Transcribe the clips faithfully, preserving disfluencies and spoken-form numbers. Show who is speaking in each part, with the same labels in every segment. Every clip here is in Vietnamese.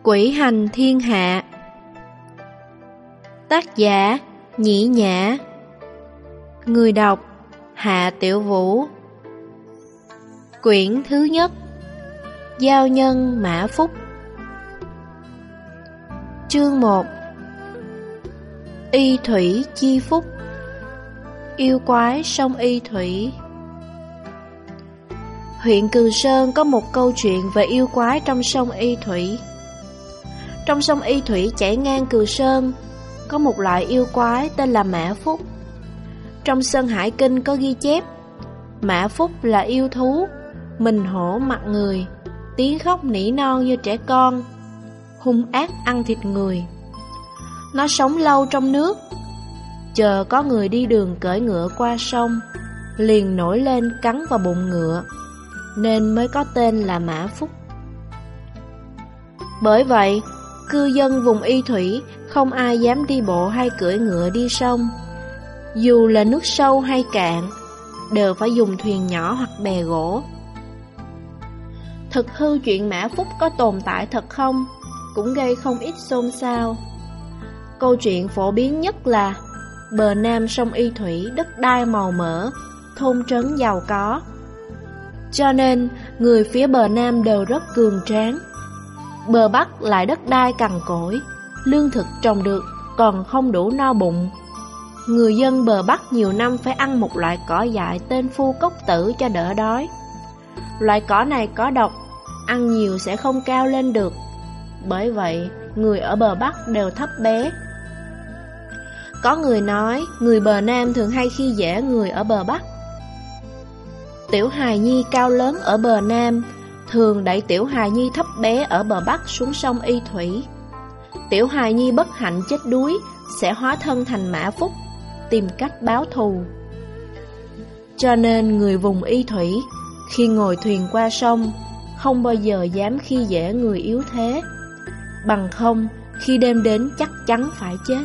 Speaker 1: Quỷ hành thiên hạ. Tác giả Nhĩ Nhã. Người đọc Hạ Tiểu Vũ. Quyển thứ nhất. Giao nhân Mã Phúc. Chương một. Y thủy chi phúc. Yêu quái sông Y thủy. Huyện Cừ Sơn có một câu chuyện về yêu quái trong sông Y thủy. Trong sông Y thủy chảy ngang Cừ Sơn, có một loại yêu quái tên là Mã Phúc. Trong Sơn Hải Kinh có ghi chép, Mã Phúc là yêu thú, mình hổ mặt người, tiếng khóc nỉ non như trẻ con, hung ác ăn thịt người. Nó sống lâu trong nước, chờ có người đi đường cưỡi ngựa qua sông, liền nổi lên cắn vào bụng ngựa, nên mới có tên là Mã Phúc. Bởi vậy, cư dân vùng Y thủy không ai dám đi bộ hay cưỡi ngựa đi sông. Dù là nước sâu hay cạn, đều phải dùng thuyền nhỏ hoặc bè gỗ. Thực hư chuyện Mã Phúc có tồn tại thật không cũng gây không ít xôn xao. Câu chuyện phổ biến nhất là bờ nam sông Y thủy đất đai màu mỡ, thôn trấn giàu có, cho nên người phía bờ nam đều rất cường tráng. Bờ bắc lại đất đai cằn cỗi, lương thực trồng được còn không đủ no bụng. Người dân bờ bắc nhiều năm phải ăn một loại cỏ dại tên phu cốc tử cho đỡ đói. Loại cỏ này có độc, ăn nhiều sẽ không cao lên được. Bởi vậy, người ở bờ bắc đều thấp bé. Có người nói, người bờ nam thường hay khi dễ người ở bờ bắc. Tiểu hài nhi cao lớn ở bờ nam thường đẩy tiểu hài nhi thấp bé ở bờ bắc xuống sông Y thủy. Tiểu hài nhi bất hạnh chết đuối sẽ hóa thân thành Mã Phúc, tìm cách báo thù. Cho nên người vùng Y thủy khi ngồi thuyền qua sông không bao giờ dám khi dễ người yếu thế, bằng không khi đêm đến chắc chắn phải chết.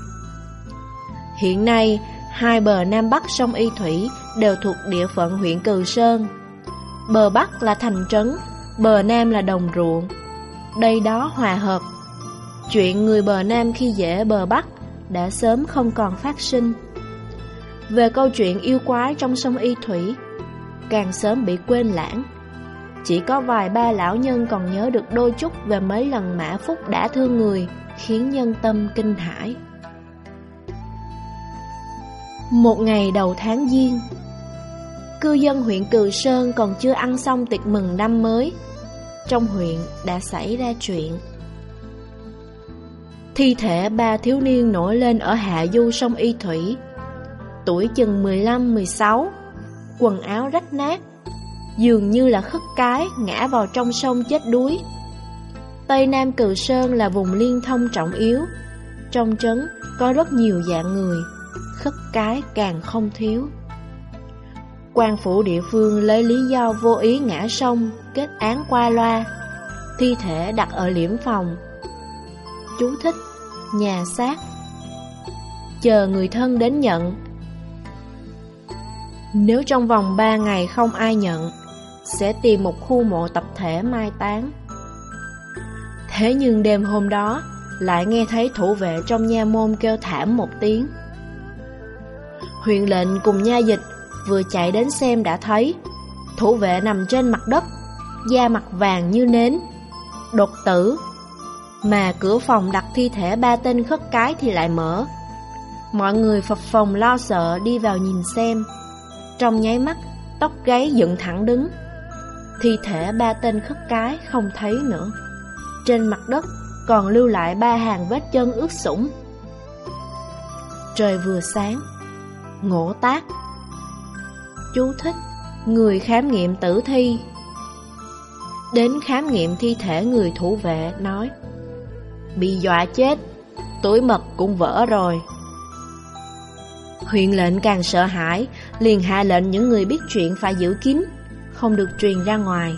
Speaker 1: Hiện nay, hai bờ nam bắc sông Y thủy đều thuộc địa phận huyện Cừ Sơn. Bờ bắc là thành trấn, bờ nam là đồng ruộng. Đây đó hòa hợp. Chuyện người bờ nam khi dễ bờ bắc đã sớm không còn phát sinh. Về câu chuyện yêu quái trong sông Y thủy, càng sớm bị quên lãng. Chỉ có vài ba lão nhân còn nhớ được đôi chút về mấy lần Mã Phúc đã thương người, khiến nhân tâm kinh hãi. Một ngày đầu tháng Giêng, cư dân huyện Cừ Sơn còn chưa ăn xong tiệc mừng năm mới, trong huyện đã xảy ra chuyện. Thi thể ba thiếu niên nổi lên ở hạ du sông Y thủy, tuổi chừng mười lăm mười sáu, quần áo rách nát, dường như là khất cái ngã vào trong sông chết đuối. Tây Nam Cừ Sơn là vùng liên thông trọng yếu, trong trấn có rất nhiều dạng người, khất cái càng không thiếu. Quan phủ địa phương lấy lý do vô ý ngã sông kết án qua loa, thi thể đặt ở liễm phòng. Chú thích: nhà xác, chờ người thân đến nhận. Nếu trong vòng ba ngày không ai nhận, sẽ tìm một khu mộ tập thể mai táng. Thế nhưng đêm hôm đó lại nghe thấy thủ vệ trong nha môn kêu thảm một tiếng. Huyện lệnh cùng nha dịch vừa chạy đến xem đã thấy thủ vệ nằm trên mặt đất, da mặt vàng như nến, đột tử. Mà cửa phòng đặt thi thể ba tên khất cái thì lại mở. Mọi người phập phồng lo sợ đi vào nhìn xem. Trong nháy mắt, tóc gáy dựng thẳng đứng. Thi thể ba tên khất cái không thấy nữa. Trên mặt đất còn lưu lại ba hàng vết chân ướt sũng. Trời vừa sáng, ngộ tác. Chú thích: người khám nghiệm tử thi. Đến khám nghiệm thi thể, người thủ vệ nói: bị dọa chết, túi mật cũng vỡ rồi. Huyện lệnh càng sợ hãi, liền hạ lệnh những người biết chuyện phải giữ kín, không được truyền ra ngoài.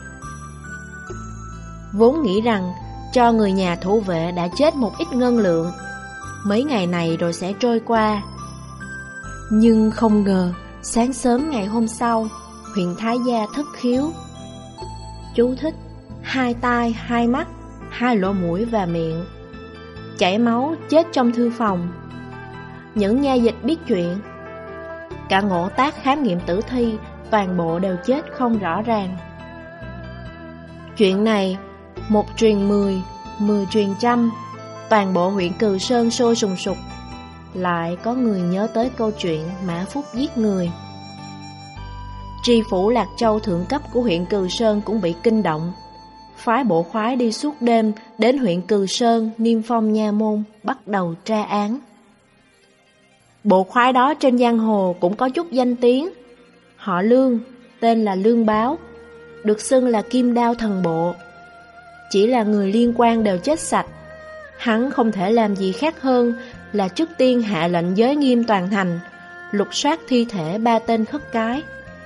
Speaker 1: Vốn nghĩ rằng cho người nhà thủ vệ đã chết một ít ngân lượng, mấy ngày này rồi sẽ trôi qua. Nhưng không ngờ sáng sớm ngày hôm sau, huyện Thái Gia thất khiếu. Chú thích: hai tai hai mắt, hai lỗ mũi và miệng, chảy máu chết trong thư phòng. Những nha dịch biết chuyện. Cả ngộ tác khám nghiệm tử thi, toàn bộ đều chết không rõ ràng. Chuyện này, một truyền mười, mười truyền trăm, toàn bộ huyện Cừ Sơn sôi sùng sục. Lại có người nhớ tới câu chuyện Mã Phúc giết người. Tri phủ Lạc Châu thượng cấp của huyện Cừ Sơn cũng bị kinh động, phái bộ khoái đi suốt đêm đến huyện Cừ Sơn, Niêm Phong nha môn, bắt đầu tra án. Bộ khoái đó trên giang hồ cũng có chút danh tiếng. Họ Lương, tên là Lương Báo, được xưng là Kim Đao Thần Bộ. Chỉ là người liên quan đều chết sạch. Hắn không thể làm gì khác hơn là trước tiên hạ lệnh giới nghiêm toàn thành, lục soát thi thể ba tên khất cái.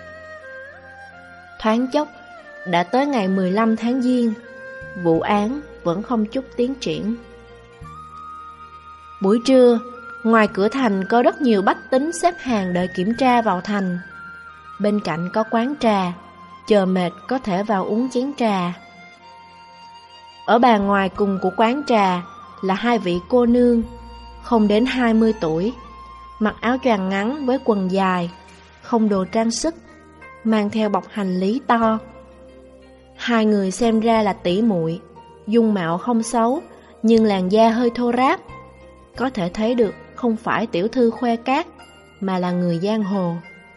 Speaker 1: Thoáng chốc, đã tới ngày mười lăm tháng Giêng, vụ án vẫn không chút tiến triển. Buổi trưa, ngoài cửa thành có rất nhiều bách tính xếp hàng đợi kiểm tra vào thành. Bên cạnh có quán trà, chờ mệt có thể vào uống chén trà. Ở bàn ngoài cùng của quán trà là hai vị cô nương, không đến hai mươi tuổi, mặc áo choàng ngắn với quần dài, không đồ trang sức, mang theo bọc hành lý to. Hai người xem ra là tỷ muội, dung mạo không xấu, nhưng làn da hơi thô ráp. Có thể thấy được không phải tiểu thư khoe cát, mà là người giang hồ.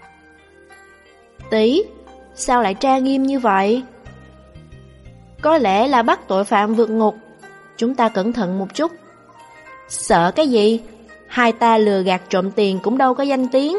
Speaker 1: Tỷ, sao lại tra nghiêm như vậy? Có lẽ là bắt tội phạm vượt ngục. Chúng ta cẩn thận một chút. Sợ cái gì? Hai ta lừa gạt trộm tiền cũng đâu có danh tiếng.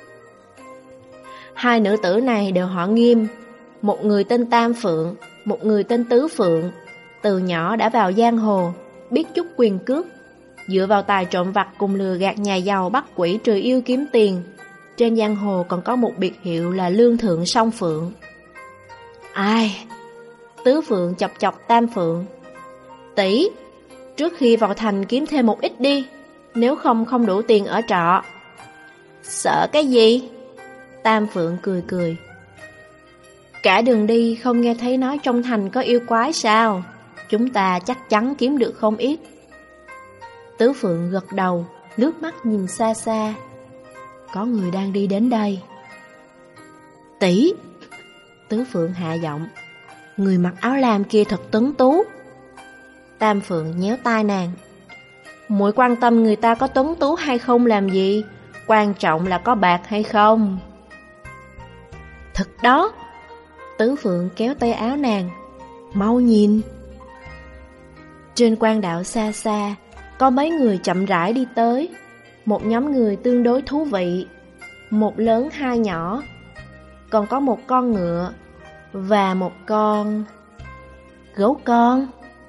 Speaker 1: Hai nữ tử này đều họ Nghiêm. Một người tên Tam Phượng, một người tên Tứ Phượng. Từ nhỏ đã vào giang hồ, biết chút quyền cước. Dựa vào tài trộm vặt cùng lừa gạt nhà giàu bắt quỷ trừ yêu kiếm tiền. Trên giang hồ còn có một biệt hiệu là Lương Thượng Song Phượng. Ai? Tứ Phượng chọc chọc Tam Phượng. Tỷ, trước khi vào thành kiếm thêm một ít đi, nếu không không đủ tiền ở trọ. Sợ cái gì? Tam Phượng cười cười. Cả đường đi không nghe thấy nói trong thành có yêu quái sao? Chúng ta chắc chắn kiếm được không ít. Tứ Phượng gật đầu, lướt mắt nhìn xa xa. Có người đang đi đến đây. Tỷ! Tứ Phượng hạ giọng. Người mặc áo lam kia thật tuấn tú. Tam Phượng nhéo tai nàng. Muội quan tâm người ta có tuấn tú hay không làm gì, quan trọng là có bạc hay không. Thật đó. Tứ Phượng kéo tay áo nàng. Mau nhìn. Trên quan đạo xa xa, có mấy người chậm rãi đi tới. Một nhóm người tương đối thú vị. Một lớn hai nhỏ. Còn có một con ngựa và một con gấu con.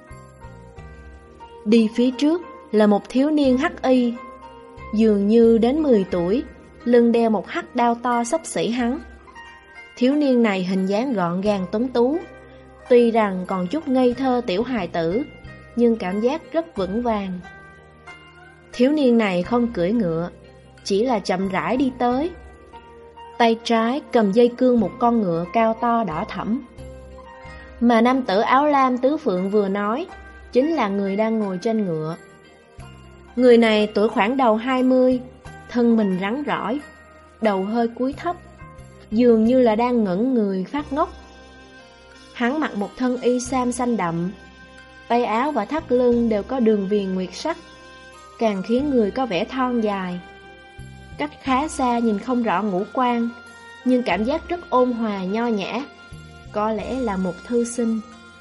Speaker 1: Đi phía trước là một thiếu niên hắc y, dường như đến mười tuổi, lưng đeo một hắc đao to xấp xỉ hắn. Thiếu niên này hình dáng gọn gàng tuấn tú, tuy rằng còn chút ngây thơ tiểu hài tử, nhưng cảm giác rất vững vàng. Thiếu niên này không cưỡi ngựa, chỉ là chậm rãi đi tới. Tay trái cầm dây cương một con ngựa cao to đỏ thẫm. Mà nam tử áo lam Tứ Phượng vừa nói chính là người đang ngồi trên ngựa. Người này tuổi khoảng đầu hai mươi, thân mình rắn rỏi, đầu hơi cúi thấp, dường như là đang ngẩn người phát ngốc. Hắn mặc một thân y sam xanh đậm, tay áo và thắt lưng đều có đường viền nguyệt sắc, càng khiến người có vẻ thon dài. Cách khá xa nhìn không rõ ngũ quan, nhưng cảm giác rất ôn hòa nho nhã, có lẽ là một thư sinh.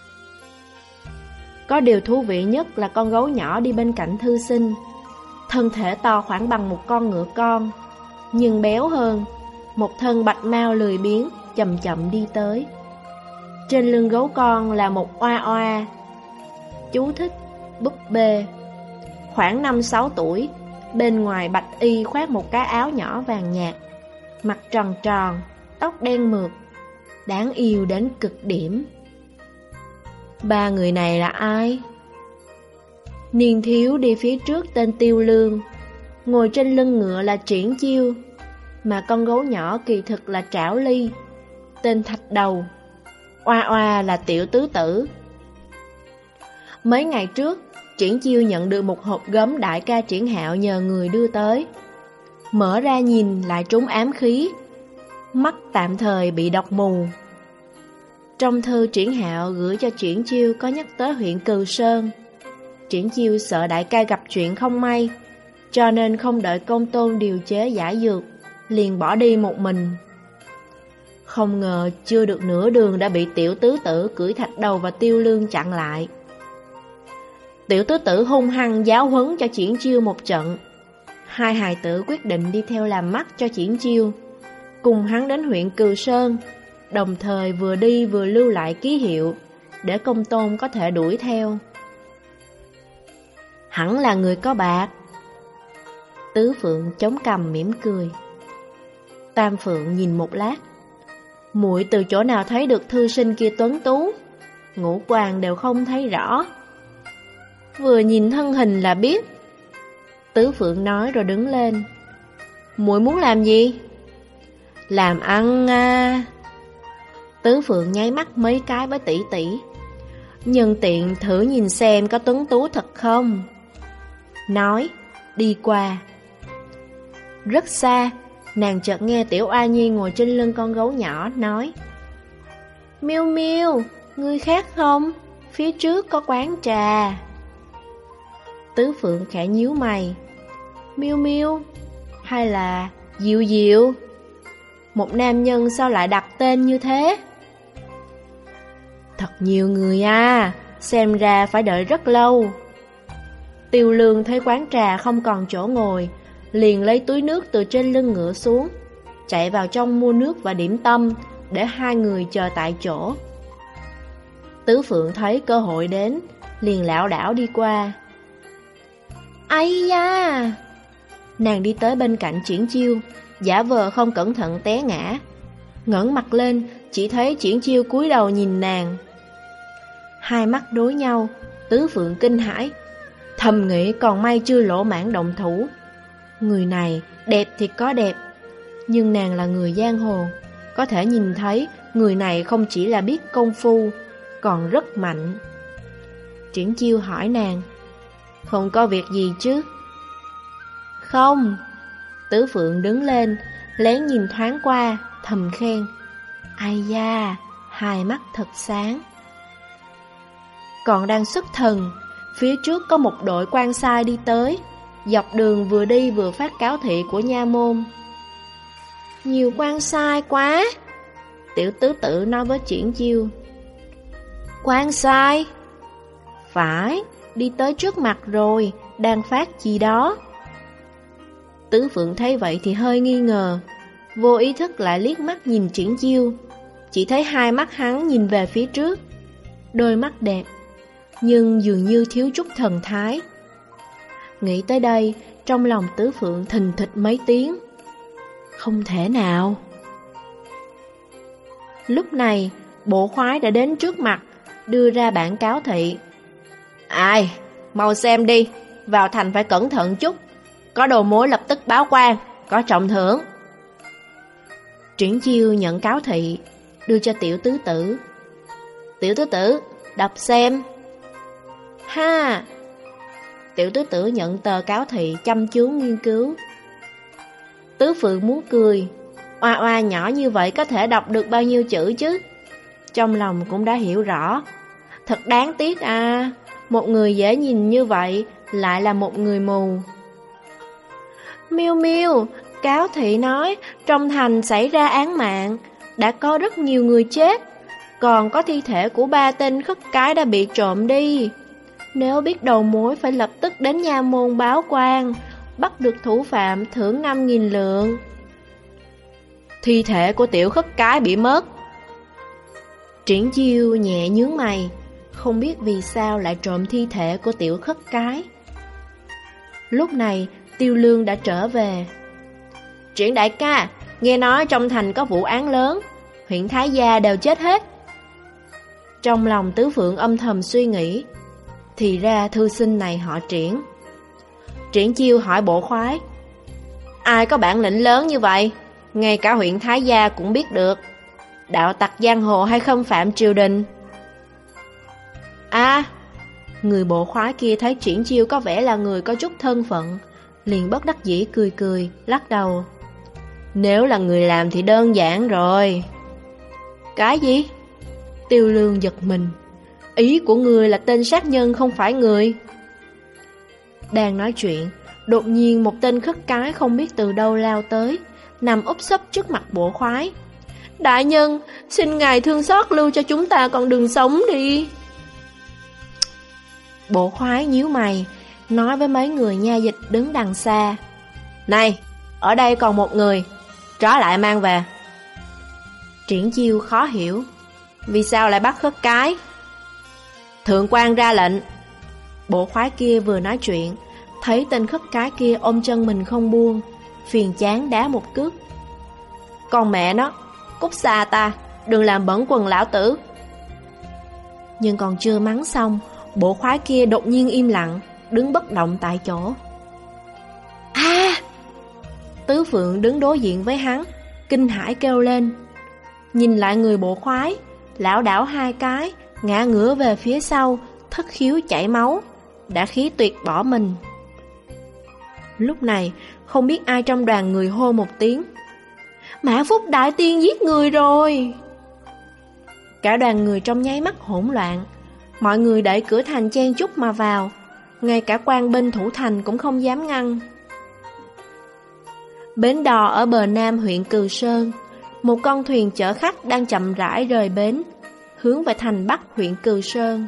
Speaker 1: Có điều thú vị nhất là con gấu nhỏ đi bên cạnh thư sinh. Thân thể to khoảng bằng một con ngựa con, nhưng béo hơn, một thân bạch mao lười biếng, chậm chậm đi tới. Trên lưng gấu con là một oa oa. Chú thích: búp bê. Khoảng năm sáu tuổi, bên ngoài bạch y khoác một cái áo nhỏ vàng nhạt, mặt tròn tròn, tóc đen mượt, đáng yêu đến cực điểm. Ba người này là ai? Niên thiếu đi phía trước tên Tiêu Lương, ngồi trên lưng ngựa là Triển Chiêu, mà con gấu nhỏ kỳ thực là Trảo Ly, tên Thạch Đầu. Oa oa là Tiểu Tứ Tử. Mấy ngày trước, Triển Chiêu nhận được một hộp gấm đại ca Triển Hạo nhờ người đưa tới. Mở ra nhìn lại trúng ám khí, mắt tạm thời bị độc mù. Trong thư Triển Hạo gửi cho Triển Chiêu có nhắc tới huyện Cừ Sơn. Triển Chiêu sợ đại ca gặp chuyện không may, cho nên không đợi Công Tôn điều chế giải dược, liền bỏ đi một mình. Không ngờ chưa được nửa đường đã bị tiểu tứ tử cưỡi Thạch Đầu và Tiêu Lương chặn lại. Tiểu tứ tử hung hăng giáo huấn cho Triển Chiêu một trận. Hai hài tử quyết định đi theo làm mắt cho Triển Chiêu, cùng hắn đến huyện Cừ Sơn, đồng thời vừa đi vừa lưu lại ký hiệu, để Công Tôn có thể đuổi theo. Hẳn là người có bạc. Tứ Phượng chống cằm mỉm cười. Tam Phượng nhìn một lát. Muội từ chỗ nào thấy được thư sinh kia tuấn tú, ngũ quan đều không thấy rõ. Vừa nhìn thân hình là biết. Tứ Phượng nói rồi đứng lên. Muội muốn làm gì? Làm ăn à. Tứ Phượng nháy mắt mấy cái với tỷ tỷ. Nhân tiện thử nhìn xem có tuấn tú thật không. Nói, đi qua. Rất xa, nàng chợt nghe Tiểu A Nhi ngồi trên lưng con gấu nhỏ nói: Miêu Miêu, ngươi khác không? Phía trước có quán trà. Tứ Phượng khẽ nhíu mày. Miêu Miêu hay là Diệu Diệu? Một nam nhân sao lại đặt tên như thế? Thật nhiều người à, xem ra phải đợi rất lâu. Tiêu Lương thấy quán trà không còn chỗ ngồi, liền lấy túi nước từ trên lưng ngựa xuống, chạy vào trong mua nước và điểm tâm, để hai người chờ tại chỗ. Tứ Phượng thấy cơ hội đến, liền lảo đảo đi qua. Ây da! Nàng đi tới bên cạnh Triển Chiêu, giả vờ không cẩn thận té ngã. Ngẩng mặt lên, chỉ thấy Triển Chiêu cúi đầu nhìn nàng. Hai mắt đối nhau, Tứ Phượng kinh hãi, thầm nghĩ còn may chưa lỗ mãn động thủ. Người này đẹp thì có đẹp, nhưng nàng là người giang hồ, có thể nhìn thấy người này không chỉ là biết công phu, còn rất mạnh. Triển Chiêu hỏi nàng: Không có việc gì chứ? Không. Tứ Phượng đứng lên, lén nhìn thoáng qua, thầm khen: Ai da, hai mắt thật sáng. Còn đang xuất thần, phía trước có một đội quan sai đi tới, dọc đường vừa đi vừa phát cáo thị của nha môn. Nhiều quan sai quá. Tiểu tứ tử nói với Triển Chiêu. Quan sai? Phải, đi tới trước mặt rồi, đang phát gì đó. Tứ Phượng thấy vậy thì hơi nghi ngờ, vô ý thức lại liếc mắt nhìn Triển Chiêu. Chỉ thấy hai mắt hắn nhìn về phía trước, đôi mắt đẹp, nhưng dường như thiếu chút thần thái. Nghĩ tới đây, trong lòng Tứ Phượng thình thịch mấy tiếng. Không thể nào. Lúc này, bộ khoái đã đến trước mặt, đưa ra bản cáo thị. Ai, mau xem đi, vào thành phải cẩn thận chút, có đầu mối lập tức báo quan, có trọng thưởng. Triển Chiêu nhận cáo thị, đưa cho tiểu tứ tử. Tiểu tứ tử, đọc xem. Ha! Tiểu tứ tử nhận tờ cáo thị chăm chú nghiên cứu. Tứ Phượng muốn cười, oa oa nhỏ như vậy có thể đọc được bao nhiêu chữ chứ? Trong lòng cũng đã hiểu rõ. Thật đáng tiếc à, một người dễ nhìn như vậy lại là một người mù. Miêu Miêu, cáo thị nói trong thành xảy ra án mạng, đã có rất nhiều người chết, còn có thi thể của ba tên khất cái đã bị trộm đi. Nếu biết đầu mối phải lập tức đến nha môn báo quan, bắt được thủ phạm thưởng năm nghìn lượng. Thi thể của tiểu khất cái bị mất. Triển Chiêu nhẹ nhướng mày, không biết vì sao lại trộm thi thể của tiểu khất cái. Lúc này Tiêu Lương đã trở về. Triển đại ca, nghe nói trong thành có vụ án lớn, huyện Thái Gia đều chết hết. Trong lòng Tứ Phượng âm thầm suy nghĩ, thì ra thư sinh này họ Triển. Triển Chiêu hỏi bộ khoái: Ai có bản lĩnh lớn như vậy, ngay cả huyện Thái Gia cũng biết được, đạo tặc giang hồ hay khâm phạm triều đình? À, Người bộ khoái kia thấy Triển Chiêu có vẻ là người có chút thân phận, liền bất đắc dĩ cười cười, lắc đầu. Nếu là người làm thì đơn giản rồi. Cái gì? Tiêu Lương giật mình. Ý của người là tên sát nhân không phải người. Đang nói chuyện, đột nhiên một tên khất cái không biết từ đâu lao tới, nằm úp sấp trước mặt bộ khoái. Đại nhân, xin ngài thương xót lưu cho chúng ta con đường sống đi. Bộ khoái nhíu mày, nói với mấy người nha dịch đứng đằng xa. Này, ở đây còn một người, trở lại mang về. Triển Chiêu khó hiểu, vì sao lại bắt khất cái? Thượng quan ra lệnh. Bộ khoái kia vừa nói chuyện, thấy tên khất cái kia ôm chân mình không buông, phiền chán đá một cước. Con mẹ nó, cút xa ta, đừng làm bẩn quần lão tử. Nhưng còn chưa mắng xong, bộ khoái kia đột nhiên im lặng, đứng bất động tại chỗ. À! Tứ Phượng đứng đối diện với hắn, kinh hãi kêu lên. Nhìn lại người bộ khoái, lão đảo hai cái, ngã ngửa về phía sau, thất khiếu chảy máu, đã khí tuyệt bỏ mình. Lúc này, không biết ai trong đoàn người hô một tiếng. Mã Phúc Đại Tiên giết người rồi! Cả đoàn người trong nháy mắt hỗn loạn. Mọi người đẩy cửa thành chen chúc mà vào, ngay cả quan binh thủ thành cũng không dám ngăn. Bến đò ở bờ nam huyện Cừ Sơn, một con thuyền chở khách đang chậm rãi rời bến, hướng về thành bắc huyện Cừ Sơn.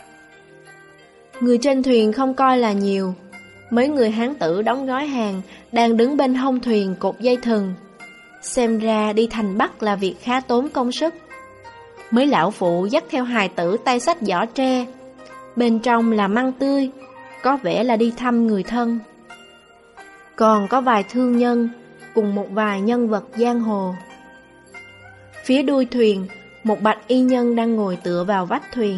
Speaker 1: Người trên thuyền không coi là nhiều, mấy người hán tử đóng gói hàng đang đứng bên hông thuyền cột dây thừng. Xem ra đi thành bắc là việc khá tốn công sức. Mấy lão phụ dắt theo hài tử tay xách giỏ tre, bên trong là măng tươi, có vẻ là đi thăm người thân. Còn có vài thương nhân cùng một vài nhân vật giang hồ. Phía đuôi thuyền, một bạch y nhân đang ngồi tựa vào vách thuyền.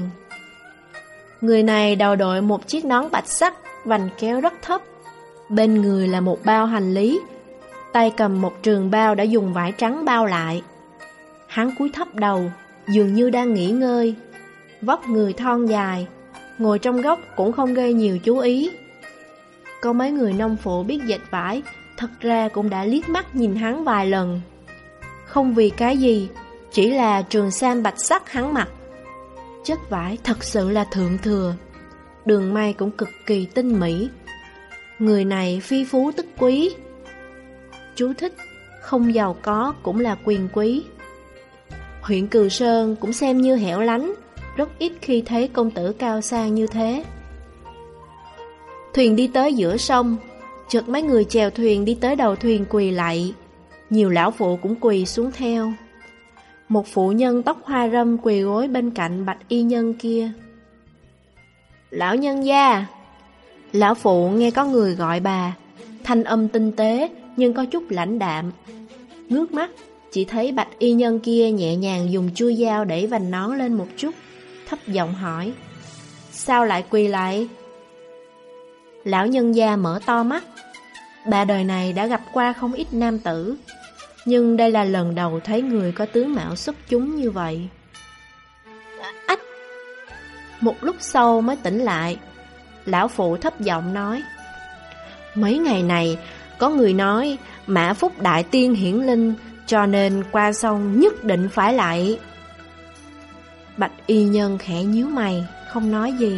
Speaker 1: Người này đầu đội một chiếc nón bạch sắc, vành kéo rất thấp. Bên người là một bao hành lý, tay cầm một trường bao đã dùng vải trắng bao lại. Hắn cúi thấp đầu, dường như đang nghỉ ngơi. Vóc người thon dài, ngồi trong góc cũng không gây nhiều chú ý. Có mấy người nông phụ biết dệt vải, thật ra cũng đã liếc mắt nhìn hắn vài lần. Không vì cái gì, chỉ là trường sam bạch sắc hắn mặc. Chất vải thật sự là thượng thừa, đường may cũng cực kỳ tinh mỹ. Người này phi phú tức quý. Chú thích: không giàu có cũng là quyền quý. Huyện Cừ Sơn cũng xem như hẻo lánh, rất ít khi thấy công tử cao sang như thế. Thuyền đi tới giữa sông, chợt mấy người chèo thuyền đi tới đầu thuyền quỳ lạy. Nhiều lão phụ cũng quỳ xuống theo. Một phụ nhân tóc hoa râm quỳ gối bên cạnh bạch y nhân kia. Lão nhân gia! Lão phụ nghe có người gọi bà, thanh âm tinh tế nhưng có chút lãnh đạm. Ngước mắt, chỉ thấy bạch y nhân kia nhẹ nhàng dùng chuôi dao đẩy vành nón lên một chút, thấp giọng hỏi. Sao lại quỳ lại? Lão nhân gia mở to mắt. Bà đời này đã gặp qua không ít nam tử, nhưng đây là lần đầu thấy người có tướng mạo xuất chúng như vậy. Ách! Một lúc sau mới tỉnh lại. Lão phụ thấp giọng nói. Mấy ngày này có người nói Mã Phúc Đại Tiên hiển linh, cho nên qua sông nhất định phải lại. Bạch y nhân khẽ nhíu mày, không nói gì.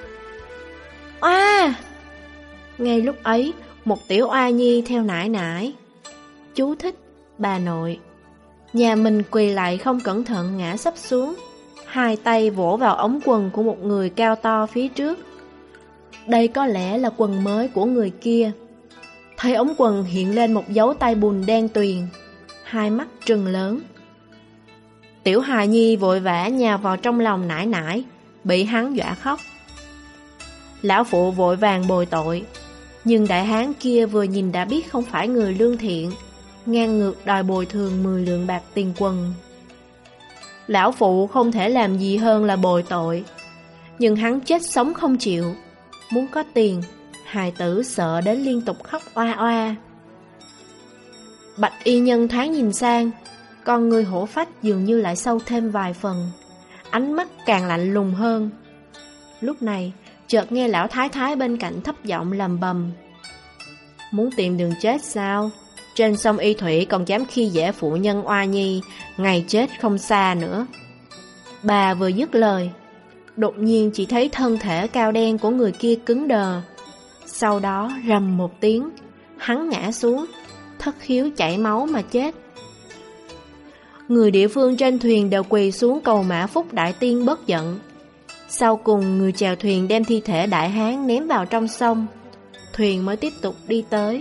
Speaker 1: Oa! Ngay lúc ấy, một tiểu oa nhi theo nải nải. Chú thích: bà nội. Nhà mình quỳ lại không cẩn thận ngã sấp xuống, hai tay vỗ vào ống quần của một người cao to phía trước. Đây có lẽ là quần mới của người kia. Thấy ống quần hiện lên một dấu tay bùn đen tuyền, hai mắt trừng lớn. Tiểu hài nhi vội vã nhào vào trong lòng nải nải, bị hắn dọa khóc. Lão phụ vội vàng bồi tội, nhưng đại hán kia vừa nhìn đã biết không phải người lương thiện, ngang ngược đòi bồi thường mười lượng bạc tiền quần. Lão phụ không thể làm gì hơn là bồi tội, nhưng hắn chết sống không chịu. Muốn có tiền, hài tử sợ đến liên tục khóc oa oa. Bạch y nhân thoáng nhìn sang, con người hổ phách dường như lại sâu thêm vài phần, ánh mắt càng lạnh lùng hơn. Lúc này, chợt nghe lão thái thái bên cạnh thấp giọng lầm bầm: Muốn tìm đường chết sao? Trên sông Y Thủy còn dám khi dễ phụ nhân oa nhi, ngày chết không xa nữa. Bà vừa dứt lời, đột nhiên chỉ thấy thân thể cao đen của người kia cứng đờ. Sau đó rầm một tiếng, hắn ngã xuống, thất khiếu chảy máu mà chết. Người địa phương trên thuyền đều quỳ xuống cầu Mã Phúc Đại Tiên bớt giận. Sau cùng người chèo thuyền đem thi thể đại hán ném vào trong sông, thuyền mới tiếp tục đi tới.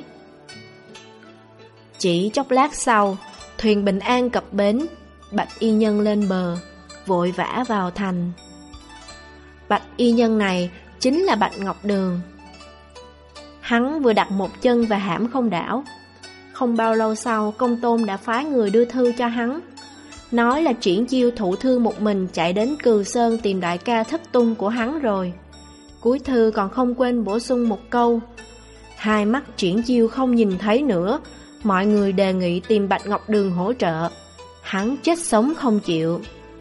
Speaker 1: Chỉ chốc lát sau, thuyền bình an cập bến, Bạch y nhân lên bờ, vội vã vào thành. Bạch y nhân này chính là Bạch Ngọc Đường. Hắn vừa đặt một chân vào hãm không đảo. Không bao lâu sau, Công Tôn đã phái người đưa thư cho hắn, nói là Triển Chiêu thụ thương một mình chạy đến Cừ Sơn tìm đại ca thất tung của hắn rồi. Cuối thư còn không quên bổ sung một câu: hai mắt Triển Chiêu không nhìn thấy nữa, mọi người đề nghị tìm Bạch Ngọc Đường hỗ trợ. Hắn chết sống không chịu.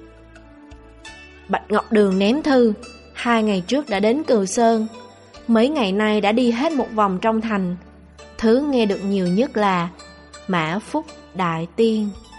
Speaker 1: Bạch Ngọc Đường ném thư, hai ngày trước đã đến Cừ Sơn, mấy ngày nay đã đi hết một vòng trong thành. Thứ nghe được nhiều nhất là Mã Phúc Đại Tiên.